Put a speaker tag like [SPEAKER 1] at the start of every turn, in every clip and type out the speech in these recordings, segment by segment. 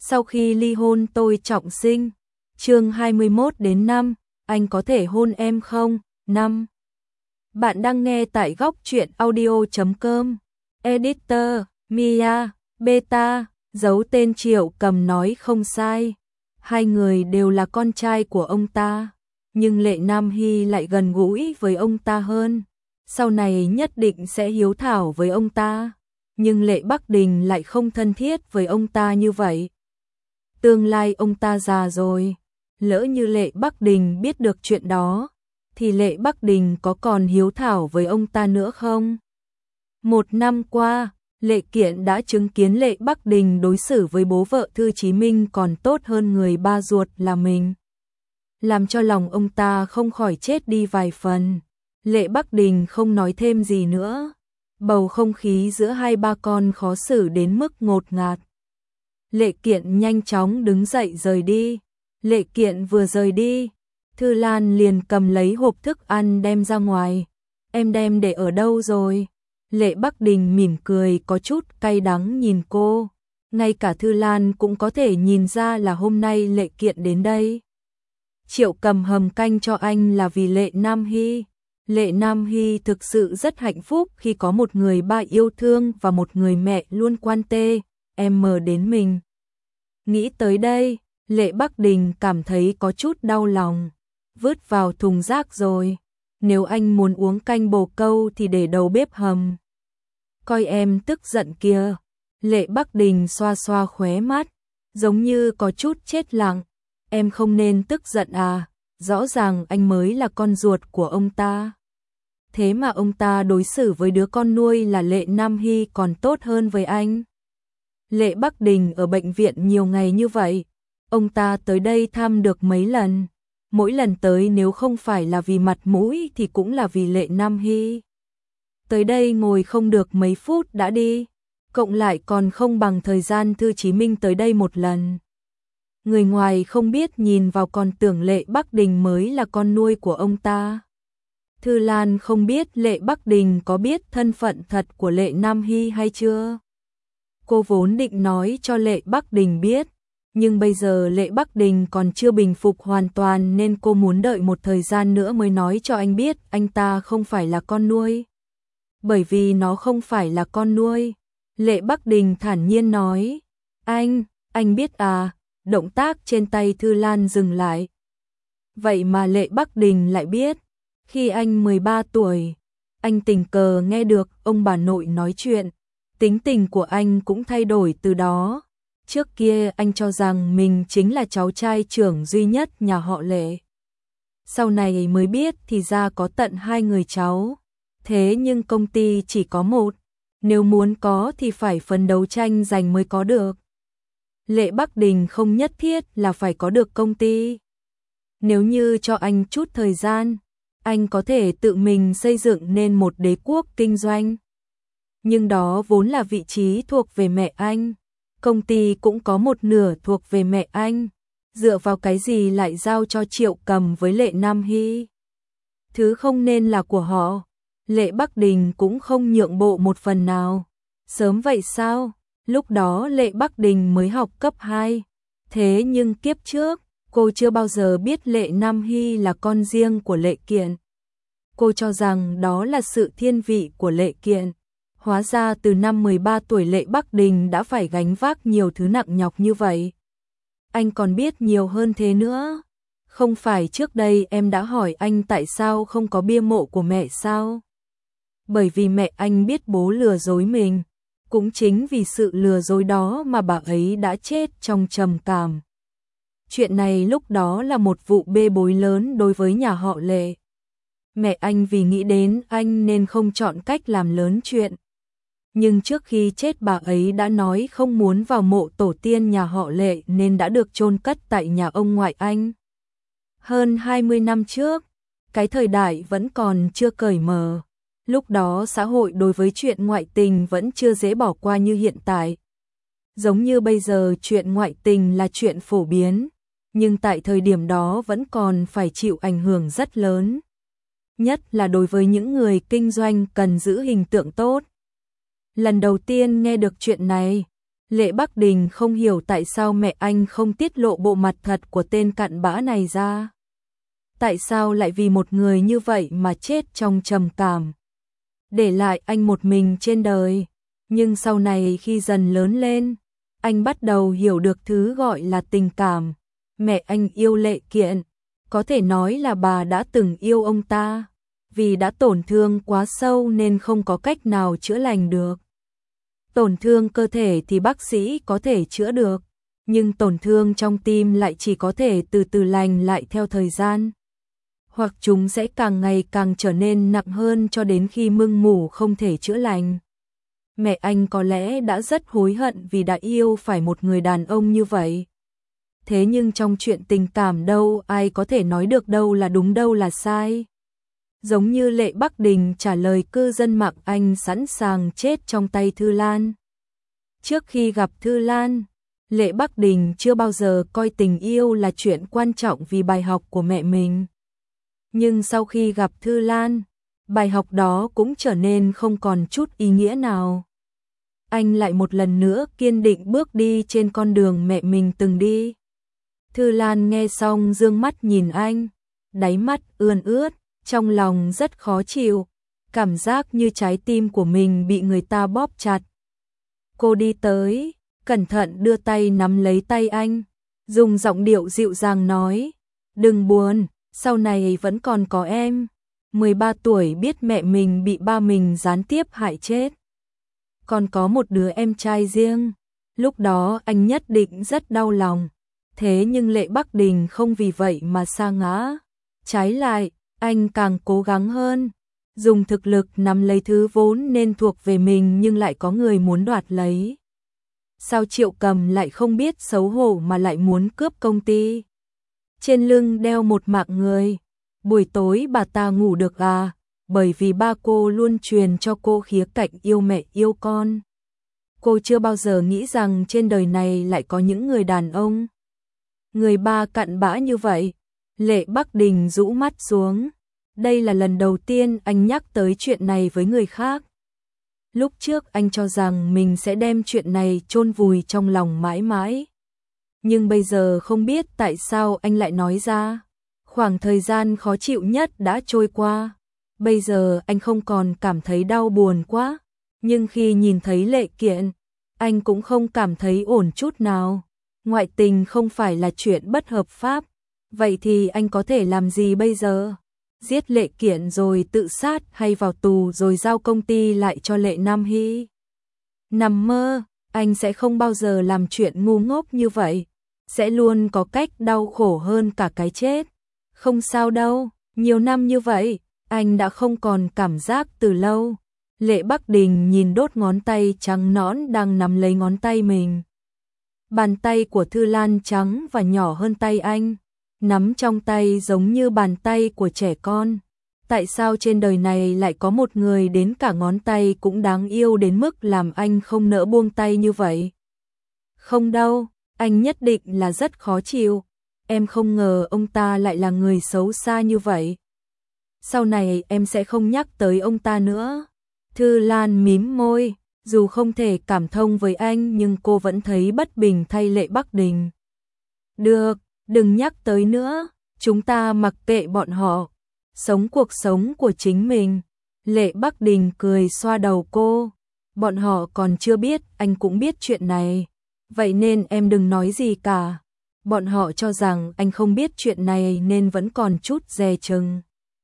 [SPEAKER 1] Sau khi ly hôn tôi trọng sinh. Chương 21-5, anh có thể hôn em không? 5. Bạn đang nghe tại góc truyện audio.com. Editor, Mia, Beta, giấu tên Triệu Cầm nói không sai. Hai người đều là con trai của ông ta, nhưng Lệ Nam Hy lại gần gũi với ông ta hơn. Sau này nhất định sẽ hiếu thảo với ông ta, nhưng Lệ Bắc Đình lại không thân thiết với ông ta như vậy. Tương lai ông ta già rồi, lỡ như Lệ Bắc Đình biết được chuyện đó, thì Lệ Bắc Đình có còn hiếu thảo với ông ta nữa không? 1 năm qua, Lệ Kiện đã chứng kiến Lệ Bắc Đình đối xử với bố vợ Thư Chí Minh còn tốt hơn người ba ruột là mình, làm cho lòng ông ta không khỏi chết đi vài phần. Lệ Bắc Đình không nói thêm gì nữa, bầu không khí giữa hai ba con khó xử đến mức ngột ngạt. Lệ Kiện nhanh chóng đứng dậy rời đi. Lệ Kiện vừa rời đi, Thư Lan liền cầm lấy hộp thức ăn đem ra ngoài. Em đem để ở đâu rồi? Lệ Bắc Đình mỉm cười có chút cay đắng nhìn cô. Ngay cả Thư Lan cũng có thể nhìn ra là hôm nay Lệ Kiện đến đây. Triệu Cầm hầm canh cho anh là vì Lệ Nam Hy. Lệ Nam Hy thực sự rất hạnh phúc khi có một người ba yêu thương và một người mẹ luôn quan tâm đến mình. Nghĩ tới đây, Lệ Bắc Đình cảm thấy có chút đau lòng. Vứt vào thùng rác rồi. Nếu anh muốn uống canh bồ câu thì để đầu bếp hầm. Coi em tức giận kìa. Lệ Bắc Đình xoa xoa khóe mắt, giống như có chút chết lặng. Em không nên tức giận à, rõ ràng anh mới là con ruột của ông ta. Thế mà ông ta đối xử với đứa con nuôi là Lệ Nam Hy còn tốt hơn với anh. Lệ Bắc Đình ở bệnh viện nhiều ngày như vậy, ông ta tới đây thăm được mấy lần. Mỗi lần tới nếu không phải là vì mặt mũi thì cũng là vì Lệ Nam Hy. Tới đây ngồi không được mấy phút đã đi, cộng lại còn không bằng thời gian Thư Chí Minh tới đây một lần. Người ngoài không biết nhìn vào còn tưởng Lệ Bắc Đình mới là con nuôi của ông ta. Thư Lan không biết Lệ Bắc Đình có biết thân phận thật của Lệ Nam Hy hay chưa. Cô vốn định nói cho Lệ Bắc Đình biết, nhưng bây giờ Lệ Bắc Đình còn chưa bình phục hoàn toàn nên cô muốn đợi một thời gian nữa mới nói cho anh biết anh ta không phải là con nuôi. Bởi vì nó không phải là con nuôi. Lệ Bắc Đình thản nhiên nói, anh biết à, động tác trên tay Thư Lan dừng lại. Vậy mà Lệ Bắc Đình lại biết, khi anh 13 tuổi, anh tình cờ nghe được ông bà nội nói chuyện, tính tình của anh cũng thay đổi từ đó. Trước kia anh cho rằng mình chính là cháu trai trưởng duy nhất nhà họ Lệ. Sau này mới biết thì ra có tận 2 người cháu. Thế nhưng công ty chỉ có một, nếu muốn có thì phải phấn đấu tranh giành mới có được. Lệ Bắc Đình không nhất thiết là phải có được công ty. Nếu như cho anh chút thời gian, anh có thể tự mình xây dựng nên một đế quốc kinh doanh. Nhưng đó vốn là vị trí thuộc về mẹ anh. Công ty cũng có một nửa thuộc về mẹ anh. Dựa vào cái gì lại giao cho Triệu Cầm với Lệ Nam Hy? Thứ không nên là của họ. Lệ Bắc Đình cũng không nhượng bộ một phần nào. Sớm vậy sao? Lúc đó Lệ Bắc Đình mới học cấp 2. Thế nhưng kiếp trước, cô chưa bao giờ biết Lệ Nam Hy là con riêng của Lệ Kiện. Cô cho rằng đó là sự thiên vị của Lệ Kiện. Hóa ra từ năm 13 tuổi Lệ Bắc Đình đã phải gánh vác nhiều thứ nặng nhọc như vậy. Anh còn biết nhiều hơn thế nữa. Không phải trước đây em đã hỏi anh tại sao không có bia mộ của mẹ sao? Bởi vì mẹ anh biết bố lừa dối mình. Cũng chính vì sự lừa dối đó mà bà ấy đã chết trong trầm cảm. Chuyện này lúc đó là một vụ bê bối lớn đối với nhà họ Lệ. Mẹ anh vì nghĩ đến anh nên không chọn cách làm lớn chuyện. Nhưng trước khi chết bà ấy đã nói không muốn vào mộ tổ tiên nhà họ Lệ nên đã được chôn cất tại nhà ông ngoại anh. Hơn 20 năm trước, cái thời đại vẫn còn chưa cởi mở. Lúc đó xã hội đối với chuyện ngoại tình vẫn chưa dễ bỏ qua như hiện tại. Giống như bây giờ chuyện ngoại tình là chuyện phổ biến, nhưng tại thời điểm đó vẫn còn phải chịu ảnh hưởng rất lớn. Nhất là đối với những người kinh doanh cần giữ hình tượng tốt. Lần đầu tiên nghe được chuyện này, Lệ Bắc Đình không hiểu tại sao mẹ anh không tiết lộ bộ mặt thật của tên cặn bã này ra. Tại sao lại vì một người như vậy mà chết trong trầm cảm, để lại anh một mình trên đời. Nhưng sau này khi dần lớn lên, anh bắt đầu hiểu được thứ gọi là tình cảm. Mẹ anh yêu Lệ Kiện, có thể nói là bà đã từng yêu ông ta, vì đã tổn thương quá sâu nên không có cách nào chữa lành được. Tổn thương cơ thể thì bác sĩ có thể chữa được, nhưng tổn thương trong tim lại chỉ có thể từ từ lành lại theo thời gian. Hoặc chúng sẽ càng ngày càng trở nên nặng hơn cho đến khi mưng mủ không thể chữa lành. Mẹ anh có lẽ đã rất hối hận vì đã yêu phải một người đàn ông như vậy. Thế nhưng trong chuyện tình cảm đâu ai có thể nói được đâu là đúng đâu là sai. Giống như Lệ Bắc Đình trả lời cư dân mạng, anh sẵn sàng chết trong tay Thư Lan. Trước khi gặp Thư Lan, Lệ Bắc Đình chưa bao giờ coi tình yêu là chuyện quan trọng vì bài học của mẹ mình. Nhưng sau khi gặp Thư Lan, bài học đó cũng trở nên không còn chút ý nghĩa nào. Anh lại một lần nữa kiên định bước đi trên con đường mẹ mình từng đi. Thư Lan nghe xong dương mắt nhìn anh, đáy mắt ươn ướt, trong lòng rất khó chịu, cảm giác như trái tim của mình bị người ta bóp chặt. Cô đi tới, cẩn thận đưa tay nắm lấy tay anh, dùng giọng điệu dịu dàng nói, đừng buồn, sau này vẫn còn có em. 13 tuổi biết mẹ mình bị ba mình gián tiếp hại chết. Còn có một đứa em trai riêng, lúc đó anh nhất định rất đau lòng. Thế nhưng Lệ Bắc Đình không vì vậy mà sa ngã. Trái lại, anh càng cố gắng hơn, dùng thực lực nắm lấy thứ vốn nên thuộc về mình nhưng lại có người muốn đoạt lấy. Sao Triệu Cầm lại không biết xấu hổ mà lại muốn cướp công ty? Trên lưng đeo một mạng người. Buổi tối bà ta ngủ được à? Bởi vì ba cô luôn truyền cho cô khía cạnh yêu mẹ yêu con. Cô chưa bao giờ nghĩ rằng trên đời này lại có những người đàn ông người ba cặn bã như vậy. Lệ Bắc Đình rũ mắt xuống. Đây là lần đầu tiên anh nhắc tới chuyện này với người khác. Lúc trước anh cho rằng mình sẽ đem chuyện này chôn vùi trong lòng mãi mãi. Nhưng bây giờ không biết tại sao anh lại nói ra. Khoảng thời gian khó chịu nhất đã trôi qua. Bây giờ anh không còn cảm thấy đau buồn quá. Nhưng khi nhìn thấy Lệ Kiện, anh cũng không cảm thấy ổn chút nào. Ngoại tình không phải là chuyện bất hợp pháp. Vậy thì anh có thể làm gì bây giờ? Giết Lệ Kiện rồi tự sát hay vào tù rồi giao công ty lại cho Lệ Nam Hy? Nằm mơ, anh sẽ không bao giờ làm chuyện ngu ngốc như vậy. Sẽ luôn có cách đau khổ hơn cả cái chết. Không sao đâu, nhiều năm như vậy, anh đã không còn cảm giác từ lâu. Lệ Bắc Đình nhìn đốt ngón tay trắng nõn đang nắm lấy ngón tay mình. Bàn tay của Thư Lan trắng và nhỏ hơn tay anh, nắm trong tay giống như bàn tay của trẻ con. Tại sao trên đời này lại có một người đến cả ngón tay cũng đáng yêu đến mức làm anh không nỡ buông tay như vậy? Không đâu, anh nhất định là rất khó chịu. Em không ngờ ông ta lại là người xấu xa như vậy. Sau này em sẽ không nhắc tới ông ta nữa. Thư Lan mím môi, dù không thể cảm thông với anh nhưng cô vẫn thấy bất bình thay Lệ Bắc Đình. Được, đừng nhắc tới nữa, chúng ta mặc kệ bọn họ, sống cuộc sống của chính mình. Lệ Bắc Đình cười xoa đầu cô, bọn họ còn chưa biết, anh cũng biết chuyện này, vậy nên em đừng nói gì cả. Bọn họ cho rằng anh không biết chuyện này nên vẫn còn chút dè chừng.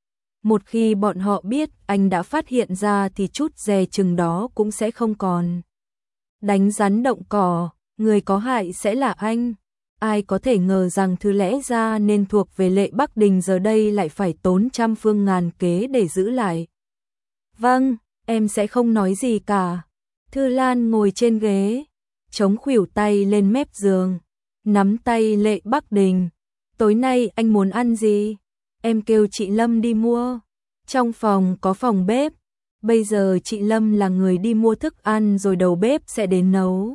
[SPEAKER 1] Một khi bọn họ biết anh đã phát hiện ra thì chút dè chừng đó cũng sẽ không còn. Đánh rắn động cỏ, người có hại sẽ là anh. Ai có thể ngờ rằng thứ lẽ ra nên thuộc về Lệ Bắc Đình giờ đây lại phải tốn trăm phương ngàn kế để giữ lại. Vâng, em sẽ không nói gì cả. Thư Lan ngồi trên ghế, chống khuỷu tay lên mép giường, nắm tay Lệ Bắc Đình. Tối nay anh muốn ăn gì? Em kêu chị Lâm đi mua. Trong phòng có phòng bếp. Bây giờ chị Lâm là người đi mua thức ăn rồi đầu bếp sẽ đến nấu.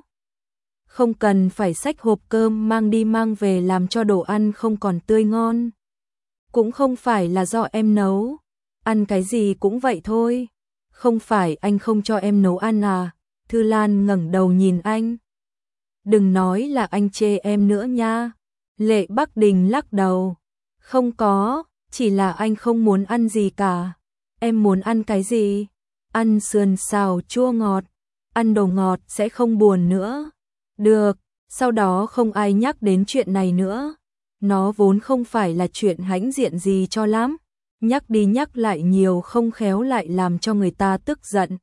[SPEAKER 1] Không cần phải xách hộp cơm mang đi mang về làm cho đồ ăn không còn tươi ngon. Cũng không phải là do em nấu. Ăn cái gì cũng vậy thôi. Không phải anh không cho em nấu ăn à? Thư Lan ngẩng đầu nhìn anh. Đừng nói là anh chê em nữa nha. Lệ Bắc Đình lắc đầu. Không có, chỉ là anh không muốn ăn gì cả. Em muốn ăn cái gì? Ăn sườn xào chua ngọt. Ăn đồ ngọt sẽ không buồn nữa. Được, sau đó không ai nhắc đến chuyện này nữa. Nó vốn không phải là chuyện hãnh diện gì cho lắm. Nhắc đi nhắc lại nhiều không khéo lại làm cho người ta tức giận.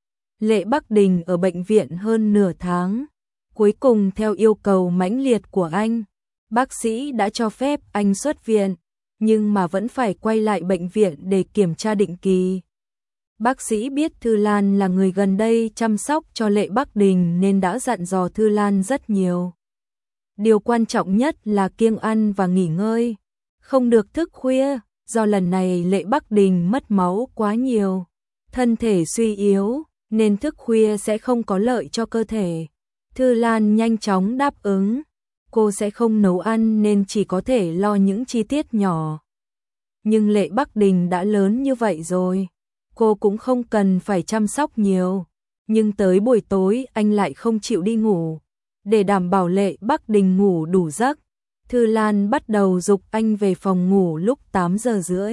[SPEAKER 1] Lệ Bắc Đình ở bệnh viện hơn nửa tháng. Cuối cùng theo yêu cầu mãnh liệt của anh, bác sĩ đã cho phép anh xuất viện, nhưng mà vẫn phải quay lại bệnh viện để kiểm tra định kỳ. Bác sĩ biết Thư Lan là người gần đây chăm sóc cho Lệ Bắc Đình nên đã dặn dò Thư Lan rất nhiều. Điều quan trọng nhất là kiêng ăn và nghỉ ngơi, không được thức khuya, do lần này Lệ Bắc Đình mất máu quá nhiều, thân thể suy yếu, nên thức khuya sẽ không có lợi cho cơ thể. Thư Lan nhanh chóng đáp ứng, cô sẽ không nấu ăn nên chỉ có thể lo những chi tiết nhỏ. Nhưng Lệ Bắc Đình đã lớn như vậy rồi, cô cũng không cần phải chăm sóc nhiều. Nhưng tới buổi tối anh lại không chịu đi ngủ. Để đảm bảo Lệ Bắc Đình ngủ đủ giấc, Thư Lan bắt đầu giục anh về phòng ngủ lúc 8 giờ rưỡi.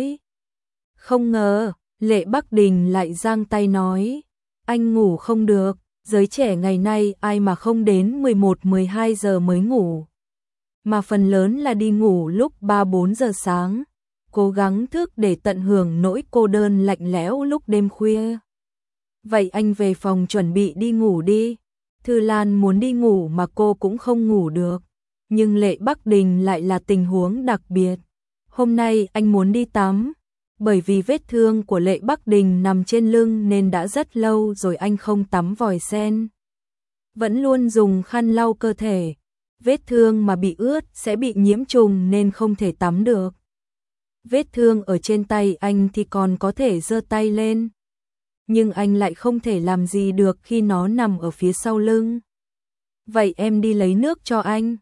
[SPEAKER 1] Không ngờ, Lệ Bắc Đình lại giang tay nói, anh ngủ không được, giới trẻ ngày nay ai mà không đến 11-12 giờ mới ngủ. Mà phần lớn là đi ngủ lúc 3-4 giờ sáng, cố gắng thức để tận hưởng nỗi cô đơn lạnh lẽo lúc đêm khuya. Vậy anh về phòng chuẩn bị đi ngủ đi. Thư Lan muốn đi ngủ mà cô cũng không ngủ được. Nhưng Lệ Bắc Đình lại là tình huống đặc biệt. Hôm nay anh muốn đi tắm. Bởi vì vết thương của Lệ Bắc Đình nằm trên lưng nên đã rất lâu rồi anh không tắm vòi sen. Vẫn luôn dùng khăn lau cơ thể. Vết thương mà bị ướt sẽ bị nhiễm trùng nên không thể tắm được. Vết thương ở trên tay anh thì còn có thể giơ tay lên. Nhưng anh lại không thể làm gì được khi nó nằm ở phía sau lưng. Vậy em đi lấy nước cho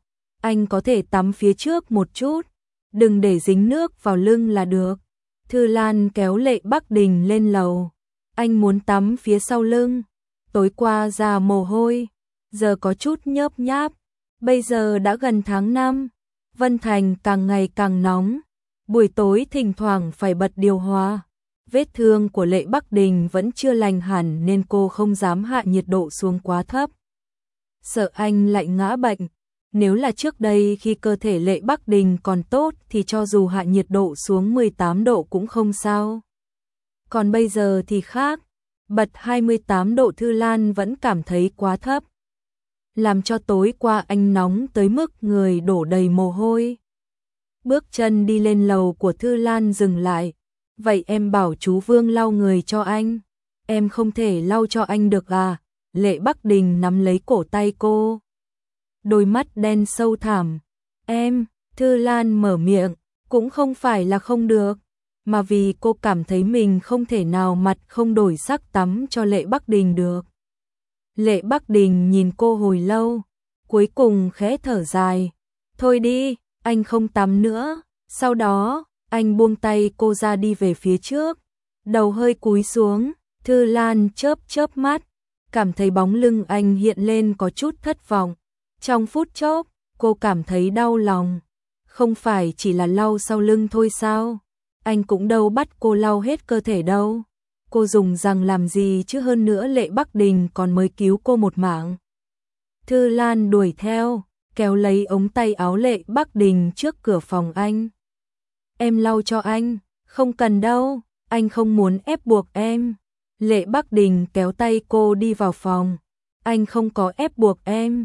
[SPEAKER 1] anh có thể tắm phía trước một chút, đừng để dính nước vào lưng là được. Thư Lan kéo Lệ Bắc Đình lên lầu. Anh muốn tắm phía sau lưng. Tối qua ra mồ hôi, giờ có chút nhớp nháp. Bây giờ đã gần tháng 5, Vân Thành càng ngày càng nóng. Buổi tối thỉnh thoảng phải bật điều hòa. Vết thương của Lệ Bắc Đình vẫn chưa lành hẳn nên cô không dám hạ nhiệt độ xuống quá thấp. Sợ anh lại ngã bệnh. Nếu là trước đây khi cơ thể Lệ Bắc Đình còn tốt thì cho dù hạ nhiệt độ xuống 18 độ cũng không sao. Còn bây giờ thì khác. Bật 28 độ Thư Lan vẫn cảm thấy quá thấp. Làm cho tối qua anh nóng tới mức người đổ đầy mồ hôi. Bước chân đi lên lầu của Thư Lan dừng lại. Vậy em bảo chú Vương lau người cho anh. Em không thể lau cho anh được à? Lệ Bắc Đình nắm lấy cổ tay cô. Đôi mắt đen sâu thẳm. Em, Thư Lan mở miệng, cũng không phải là không được, mà vì cô cảm thấy mình không thể nào mặt không đổi sắc tắm cho Lệ Bắc Đình được. Lệ Bắc Đình nhìn cô hồi lâu, cuối cùng khẽ thở dài. Thôi đi, anh không tắm nữa. Sau đó, anh buông tay cô ra đi về phía trước, đầu hơi cúi xuống. Thư Lan chớp chớp mắt, cảm thấy bóng lưng anh hiện lên có chút thất vọng. Trong phút chốc, cô cảm thấy đau lòng. Không phải chỉ là lau sau lưng thôi sao? Anh cũng đâu bắt cô lau hết cơ thể đâu. Cô dùng rằng làm gì chứ, hơn nữa Lệ Bắc Đình còn mới cứu cô một mạng. Thư Lan đuổi theo, kéo lấy ống tay áo Lệ Bắc Đình trước cửa phòng anh. Em lau cho anh. Không cần đâu, anh không muốn ép buộc em. Lệ Bắc Đình kéo tay cô đi vào phòng. Anh không có ép buộc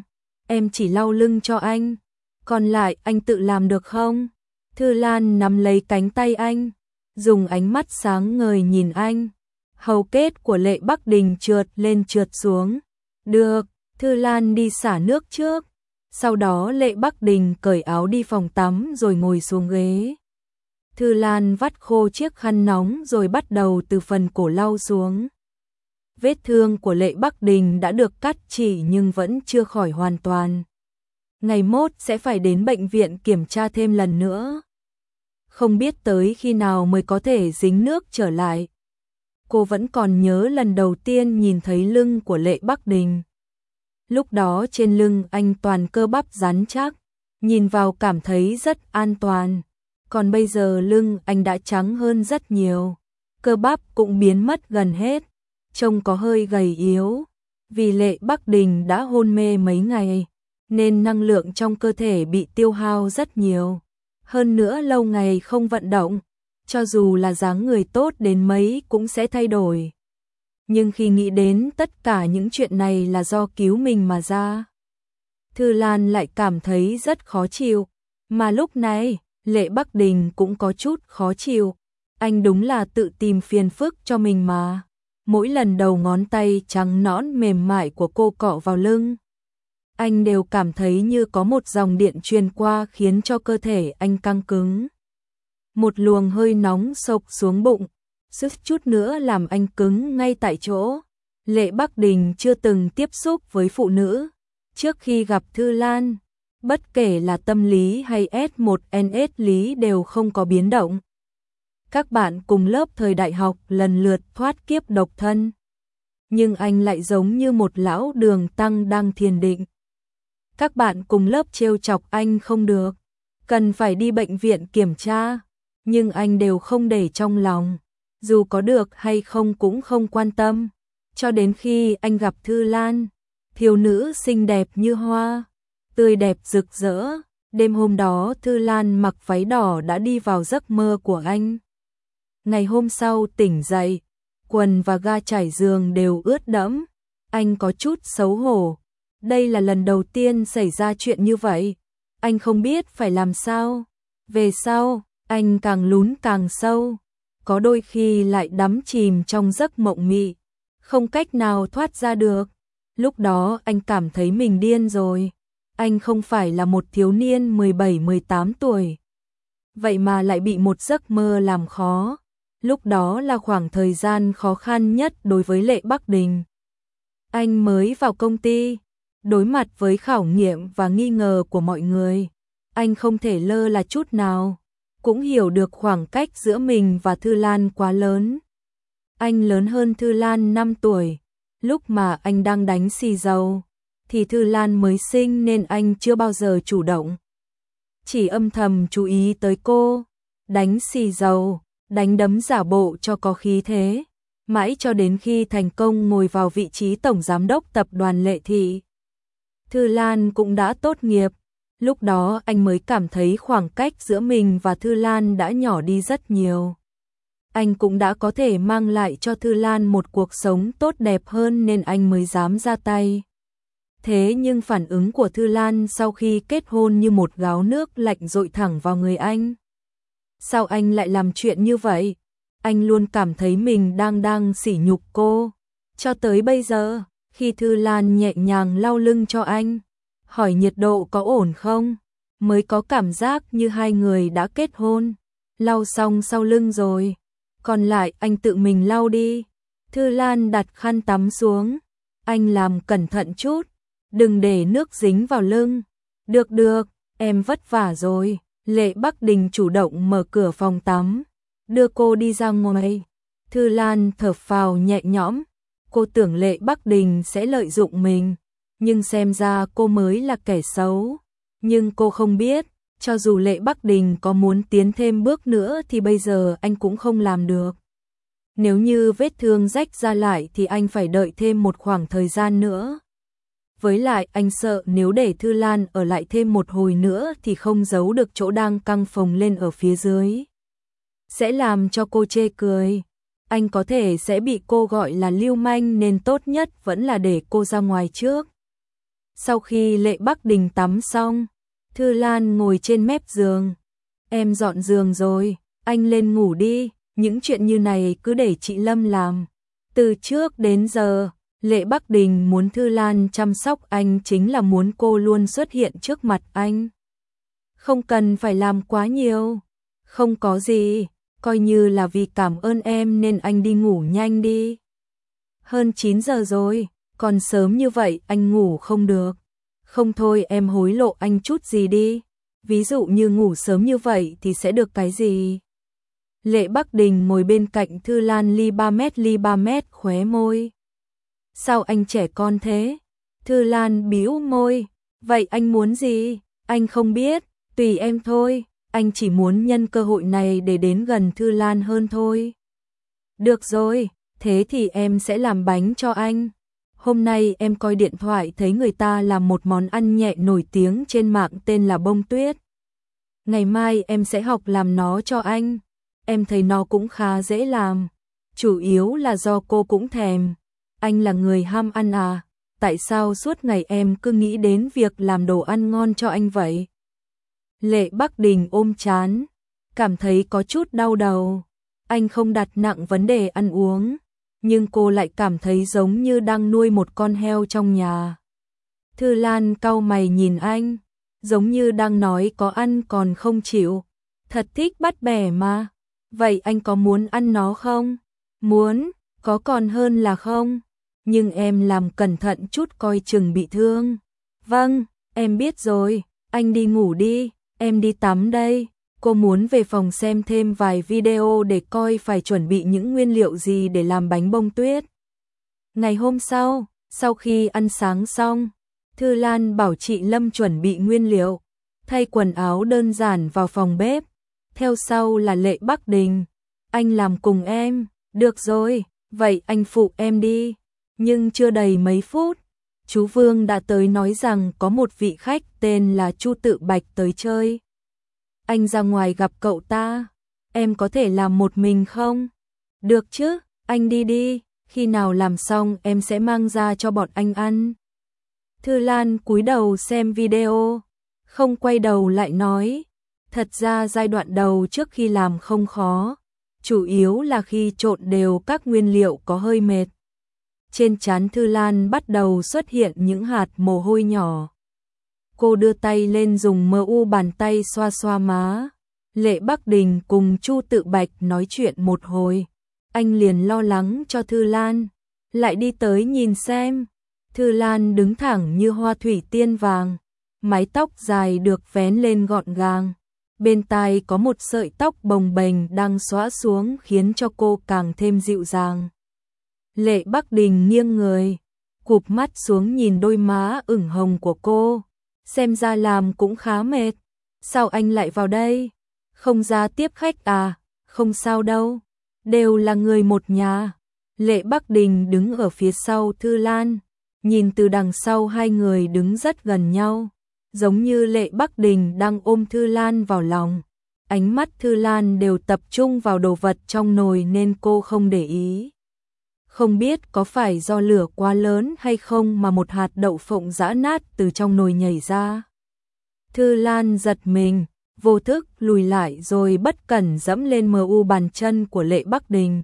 [SPEAKER 1] em chỉ lau lưng cho anh. Còn lại anh tự làm được không? Thư Lan nắm lấy cánh tay anh, dùng ánh mắt sáng ngời nhìn anh. Hầu kết của Lệ Bắc Đình trượt lên trượt xuống. Được, Thư Lan đi xả nước trước. Sau đó Lệ Bắc Đình cởi áo đi phòng tắm rồi ngồi xuống ghế. Thư Lan vắt khô chiếc khăn nóng rồi bắt đầu từ phần cổ lau xuống. Vết thương của Lệ Bắc Đình đã được cắt chỉ nhưng vẫn chưa khỏi hoàn toàn. Ngày mốt sẽ phải đến bệnh viện kiểm tra thêm lần nữa. Không biết tới khi nào mới có thể dính nước trở lại. Cô vẫn còn nhớ lần đầu tiên nhìn thấy lưng của Lệ Bắc Đình. Lúc đó trên lưng anh toàn cơ bắp rắn chắc, nhìn vào cảm thấy rất an toàn. Còn bây giờ lưng anh đã trắng hơn rất nhiều, cơ bắp cũng biến mất gần hết, trông có hơi gầy yếu. Vì Lệ Bắc Đình đã hôn mê mấy ngày, nên năng lượng trong cơ thể bị tiêu hao rất nhiều. Hơn nữa lâu ngày không vận động, cho dù là dáng người tốt đến mấy cũng sẽ thay đổi. Nhưng khi nghĩ đến tất cả những chuyện này là do cứu mình mà ra, Thư Lan lại cảm thấy rất khó chịu. Mà lúc này, Lệ Bắc Đình cũng có chút khó chịu. Anh đúng là tự tìm phiền phức cho mình mà. Mỗi lần đầu ngón tay trắng nõn mềm mại của cô cọ vào lưng, anh đều cảm thấy như có một dòng điện truyền qua khiến cho cơ thể anh căng cứng. Một luồng hơi nóng xộc xuống bụng, suýt chút nữa làm anh cứng ngay tại chỗ. Lệ Bắc Đình chưa từng tiếp xúc với phụ nữ. Trước khi gặp Thư Lan, bất kể là tâm lý hay S1NS lý đều không có biến động. Các bạn cùng lớp thời đại học lần lượt thoát kiếp độc thân. Nhưng anh lại giống như một lão đường tăng đang thiền định. Các bạn cùng lớp trêu chọc anh không được, cần phải đi bệnh viện kiểm tra, nhưng anh đều không để trong lòng, dù có được hay không cũng không quan tâm. Cho đến khi anh gặp Thư Lan, thiếu nữ xinh đẹp như hoa, tươi đẹp rực rỡ. Đêm hôm đó Thư Lan mặc váy đỏ đã đi vào giấc mơ của anh. Ngày hôm sau tỉnh dậy, quần và ga trải giường đều ướt đẫm. Anh có chút xấu hổ. Đây là lần đầu tiên xảy ra chuyện như vậy. Anh không biết phải làm sao. Về sau, anh càng lún càng sâu. Có đôi khi lại đắm chìm trong giấc mộng mị, không cách nào thoát ra được. Lúc đó anh cảm thấy mình điên rồi. Anh không phải là một thiếu niên 17-18 tuổi. Vậy mà lại bị một giấc mơ làm khó. Lúc đó là khoảng thời gian khó khăn nhất đối với Lệ Bắc Đình. Anh mới vào công ty, đối mặt với khảo nghiệm và nghi ngờ của mọi người. Anh không thể lơ là chút nào, cũng hiểu được khoảng cách giữa mình và Thư Lan quá lớn. Anh lớn hơn Thư Lan 5 tuổi, lúc mà anh đang đánh xì dầu, thì Thư Lan mới sinh nên anh chưa bao giờ chủ động. Chỉ âm thầm chú ý tới cô, đánh xì dầu, đánh đấm giả bộ cho có khí thế, mãi cho đến khi thành công ngồi vào vị trí tổng giám đốc tập đoàn Lệ Thị. Thư Lan cũng đã tốt nghiệp, lúc đó anh mới cảm thấy khoảng cách giữa mình và Thư Lan đã nhỏ đi rất nhiều. Anh cũng đã có thể mang lại cho Thư Lan một cuộc sống tốt đẹp hơn nên anh mới dám ra tay. Thế nhưng phản ứng của Thư Lan sau khi kết hôn như một gáo nước lạnh dội thẳng vào người anh. Sao anh lại làm chuyện như vậy? Anh luôn cảm thấy mình đang sỉ nhục cô. Cho tới bây giờ, khi Thư Lan nhẹ nhàng lau lưng cho anh, hỏi nhiệt độ có ổn không, mới có cảm giác như hai người đã kết hôn. Lau xong sau lưng rồi, còn lại anh tự mình lau đi. Thư Lan đặt khăn tắm xuống. Anh làm cẩn thận chút, đừng để nước dính vào lưng. Được, em vất vả rồi. Lệ Bắc Đình chủ động mở cửa phòng tắm, đưa cô đi ra ngoài. Thư Lan thở phào nhẹ nhõm. Cô tưởng Lệ Bắc Đình sẽ lợi dụng mình, nhưng xem ra cô mới là kẻ xấu. Nhưng cô không biết, cho dù Lệ Bắc Đình có muốn tiến thêm bước nữa thì bây giờ anh cũng không làm được. Nếu như vết thương rách ra lại thì anh phải đợi thêm một khoảng thời gian nữa. Với lại anh sợ nếu để Thư Lan ở lại thêm một hồi nữa thì không giấu được chỗ đang căng phồng lên ở phía dưới. Sẽ làm cho cô chê cười. Anh có thể sẽ bị cô gọi là lưu manh nên tốt nhất vẫn là để cô ra ngoài trước. Sau khi Lệ Bắc Đình tắm xong, Thư Lan ngồi trên mép giường. Em dọn giường rồi, anh lên ngủ đi, những chuyện như này cứ để chị Lâm làm. Từ trước đến giờ, Lệ Bắc Đình muốn Thư Lan chăm sóc anh chính là muốn cô luôn xuất hiện trước mặt anh. Không cần phải làm quá nhiều, không có gì, coi như là vì cảm ơn em nên anh đi ngủ nhanh đi. Hơn 9 giờ rồi, còn sớm như vậy anh ngủ không được. Không thôi em hối lộ anh chút gì đi, ví dụ như ngủ sớm như vậy thì sẽ được cái gì? Lệ Bắc Đình ngồi bên cạnh Thư Lan ly 3 mét khóe môi. Sao anh trẻ con thế? Thư Lan bĩu môi, vậy anh muốn gì? Anh không biết, tùy em thôi, anh chỉ muốn nhân cơ hội này để đến gần Thư Lan hơn thôi. Được rồi, thế thì em sẽ làm bánh cho anh. Hôm nay em coi điện thoại thấy người ta làm một món ăn nhẹ nổi tiếng trên mạng tên là bông tuyết. Ngày mai em sẽ học làm nó cho anh. Em thấy nó cũng khá dễ làm. Chủ yếu là do cô cũng thèm. Anh là người ham ăn à? Tại sao suốt ngày em cứ nghĩ đến việc làm đồ ăn ngon cho anh vậy? Lệ Bắc Đình ôm trán, cảm thấy có chút đau đầu. Anh không đặt nặng vấn đề ăn uống, nhưng cô lại cảm thấy giống như đang nuôi một con heo trong nhà. Thư Lan cau mày nhìn anh, giống như đang nói có ăn còn không chịu. Thật thích bắt bẻ mà. Vậy anh có muốn ăn nó không? Muốn, có còn hơn là không. Nhưng em làm cẩn thận chút coi chừng bị thương. Vâng, em biết rồi, anh đi ngủ đi, em đi tắm đây. Cô muốn về phòng xem thêm vài video để coi phải chuẩn bị những nguyên liệu gì để làm bánh bông tuyết. Ngày hôm sau khi ăn sáng xong, Thư Lan bảo chị Lâm chuẩn bị nguyên liệu, thay quần áo đơn giản vào phòng bếp. Theo sau là Lệ Bắc Đình. Anh làm cùng em, được rồi, vậy anh phụ em đi. Nhưng chưa đầy mấy phút, chú Vương đã tới nói rằng có một vị khách tên là Chu Tự Bạch tới chơi. Anh ra ngoài gặp cậu ta, em có thể làm một mình không? Được chứ, anh đi đi, khi nào làm xong em sẽ mang ra cho bọn anh ăn. Thư Lan cúi đầu xem video, không quay đầu lại nói, thật ra giai đoạn đầu trước khi làm không khó, chủ yếu là khi trộn đều các nguyên liệu có hơi mệt. Trên trán Thư Lan bắt đầu xuất hiện những hạt mồ hôi nhỏ. Cô đưa tay lên dùng mu bàn tay xoa xoa má. Lệ Bắc Đình cùng Chu Tự Bạch nói chuyện một hồi. Anh liền lo lắng cho Thư Lan, lại đi tới nhìn xem. Thư Lan đứng thẳng như hoa thủy tiên vàng, mái tóc dài được vén lên gọn gàng. Bên tai có một sợi tóc bồng bềnh đang xõa xuống khiến cho cô càng thêm dịu dàng. Lệ Bắc Đình nghiêng người, cụp mắt xuống nhìn đôi má ửng hồng của cô. Xem ra làm cũng khá mệt. Sao anh lại vào đây? Không ra tiếp khách à? Không sao đâu. Đều là người một nhà. Lệ Bắc Đình đứng ở phía sau Thư Lan. Nhìn từ đằng sau hai người đứng rất gần nhau. Giống như Lệ Bắc Đình đang ôm Thư Lan vào lòng. Ánh mắt Thư Lan đều tập trung vào đồ vật trong nồi nên cô không để ý. Không biết có phải do lửa quá lớn hay không mà một hạt đậu phộng giã nát từ trong nồi nhảy ra. Thư Lan giật mình, vô thức lùi lại rồi bất cẩn dẫm lên mu bàn chân của Lệ Bắc Đình.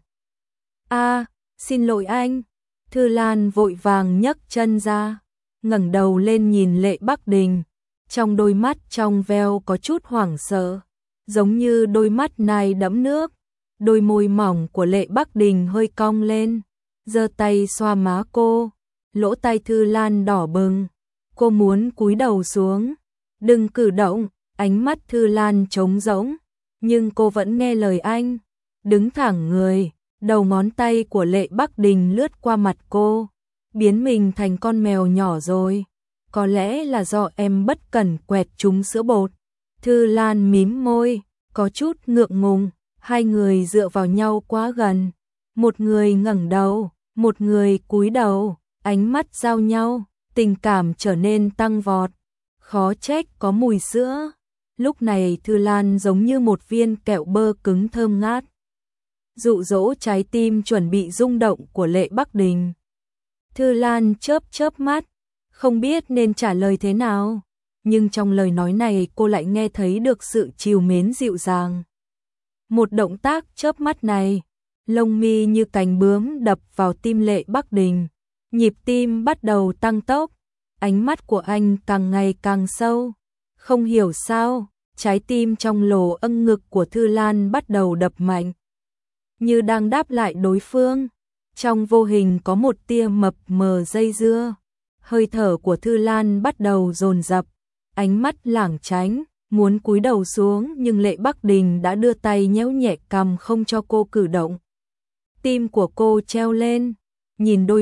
[SPEAKER 1] Xin lỗi anh. Thư Lan vội vàng nhấc chân ra, ngẩng đầu lên nhìn Lệ Bắc Đình. Trong đôi mắt trong veo có chút hoảng sợ, giống như đôi mắt nai đẫm nước. Đôi môi mỏng của Lệ Bắc Đình hơi cong lên, giơ tay xoa má cô. Lỗ tai Thư Lan đỏ bừng, cô muốn cúi đầu xuống. Đừng cử động. Ánh mắt Thư Lan trống rỗng, nhưng cô vẫn nghe lời anh. Đứng thẳng người, đầu ngón tay của Lệ Bắc Đình lướt qua mặt cô, biến mình thành con mèo nhỏ rồi. Có lẽ là do em bất cẩn quẹt trúng sữa bột. Thư Lan mím môi, có chút ngượng ngùng. Hai người dựa vào nhau quá gần, một người ngẩng đầu, một người cúi đầu, ánh mắt giao nhau, tình cảm trở nên tăng vọt. Khó trách có mùi sữa. Lúc này Thư Lan giống như một viên kẹo bơ cứng thơm ngát, dụ dỗ trái tim chuẩn bị rung động của Lệ Bắc Đình. Thư Lan chớp chớp mắt, không biết nên trả lời thế nào, nhưng trong lời nói này cô lại nghe thấy được sự trìu mến dịu dàng. Một động tác chớp mắt này, lông mi như cánh bướm đập vào tim Lệ Bắc Đình, nhịp tim bắt đầu tăng tốc, ánh mắt của anh càng ngày càng sâu. Không hiểu sao, trái tim trong lỗ âng ngực của Thư Lan bắt đầu đập mạnh, như đang đáp lại đối phương. Trong vô hình có một tia mập mờ dây dưa, hơi thở của Thư Lan bắt đầu dồn dập, ánh mắt lảng tránh, muốn cúi đầu xuống nhưng Lệ Bắc Đình đã đưa tay nhéo nhẹ cằm không cho cô cử động. Tim của cô treo lên, nhìn đôi mắt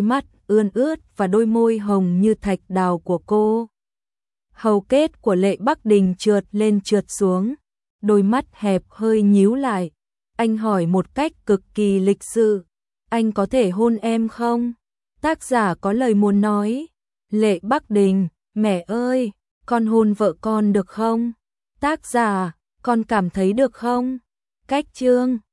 [SPEAKER 1] ươn ướt và đôi môi hồng như thạch đào của cô. Hầu kết của Lệ Bắc Đình trượt lên trượt xuống, đôi mắt hẹp hơi nhíu lại. Anh hỏi một cách cực kỳ lịch sự, anh có thể hôn em không? Tác giả có lời muốn nói. Lệ Bắc Đình, mẹ ơi, con hôn vợ con được không? Tác giả, con cảm thấy được không? Cách chương